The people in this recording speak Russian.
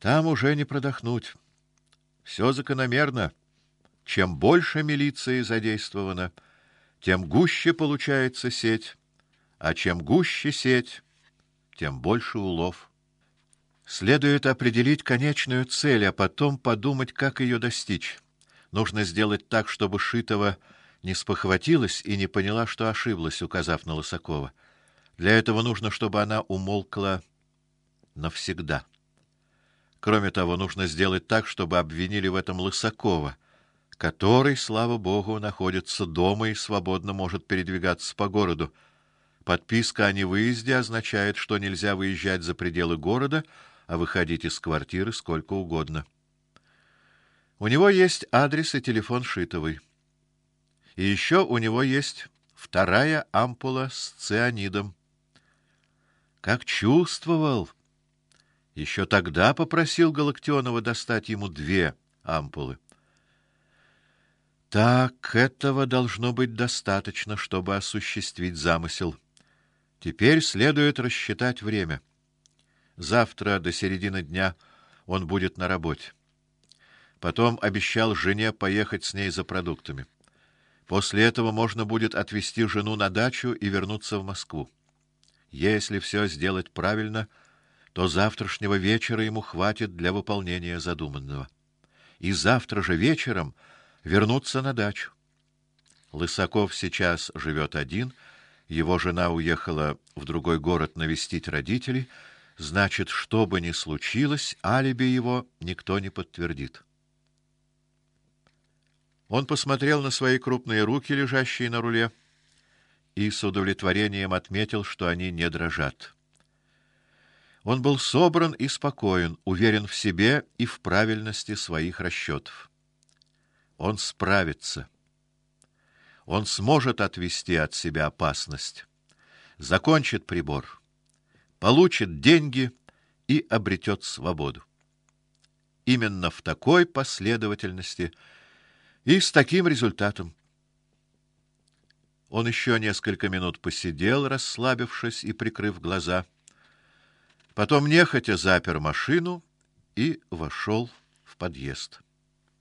Там уже не продохнуть. Все закономерно. Чем больше милиции задействовано, тем гуще получается сеть, а чем гуще сеть, тем больше улов. Следует определить конечную цель, а потом подумать, как ее достичь. Нужно сделать так, чтобы Шитова не спохватилась и не поняла, что ошиблась, указав на Лысакова. Для этого нужно, чтобы она умолкла навсегда. Кроме того, нужно сделать так, чтобы обвинили в этом Лысакова, который, слава богу, находится дома и свободно может передвигаться по городу. Подписка о невыезде означает, что нельзя выезжать за пределы города, а выходить из квартиры сколько угодно. У него есть адрес и телефон Шитовой. И еще у него есть вторая ампула с цианидом. Как чувствовал! Еще тогда попросил Галактионова достать ему 2 ампулы. Так, этого должно быть достаточно, чтобы осуществить замысел. Теперь следует рассчитать время. Завтра до середины дня он будет на работе. Потом обещал жене поехать с ней за продуктами. После этого можно будет отвезти жену на дачу и вернуться в Москву. Если все сделать правильно, то завтрашнего вечера ему хватит для выполнения задуманного. И завтра же вечером вернуться на дачу. Лысаков сейчас живет один, его жена уехала в другой город навестить родителей, значит, что бы ни случилось, алиби его никто не подтвердит. Он посмотрел на свои крупные руки, лежащие на руле, и с удовлетворением отметил, что они не дрожат. Он был собран и спокоен, уверен в себе и в правильности своих расчетов. Он справится. Он сможет отвести от себя опасность, закончит прибор, получит деньги и обретет свободу. Именно в такой последовательности и с таким результатом. Он еще несколько минут посидел, расслабившись и прикрыв глаза. Потом нехотя запер машину и вошел в подъезд.